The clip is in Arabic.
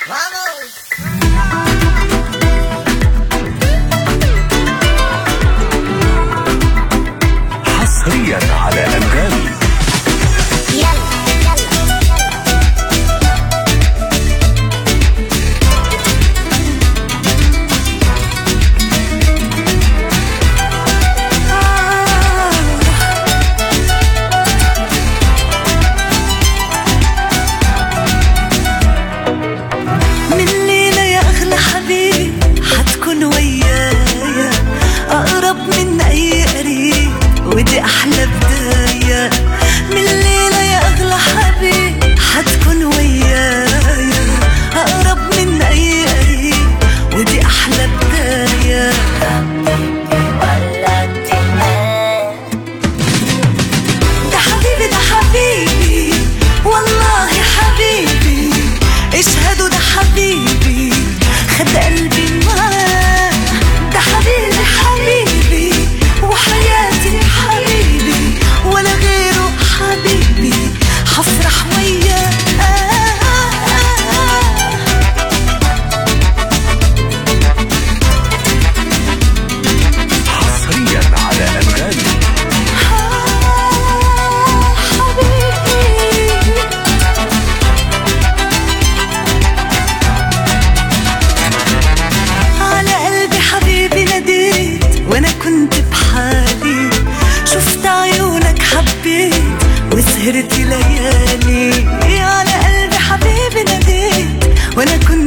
حصريا على أنغامي. ودي أحلى بداية من الليلة يا أغلى حبيب، حتكون ويايا أقرب من أي قريب، ودي أحلى بداية. ده حبيبي ده حبيبي والله حبيبي، اشهدوا ده حبيبي خد قلبي معاه. ده حبيبي حبيبي وحياتي حبيبي، ولا غيره حبيبي حفرح وياه. حصريا على أنغامي. على قلبي حبيبي ناديت وانا كنت بحالي، شفت عيونك حبيت وسهرت ليالي. على قلبي حبيبي ناديت وانا كنت